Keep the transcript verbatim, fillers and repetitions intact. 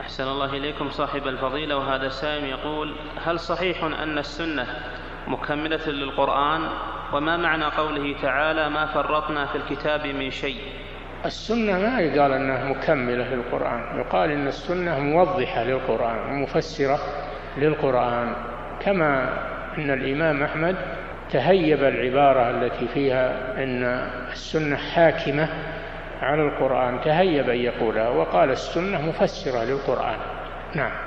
أحسن الله إليكم صاحب الفضيلة. وهذا سائل يقول: هل صحيح أن السنة مكملة للقرآن؟ وما معنى قوله تعالى: ما فرطنا في الكتاب من شيء؟ السنة ما يقال أنها مكملة للقرآن، يقال إن السنة موضحة للقرآن ومفسرة للقرآن، كما أن الإمام أحمد تهيب العبارة التي فيها أن السنة حاكمة على القرآن، تهيب أن يقولها وقال السنة مفسرة للقرآن. نعم.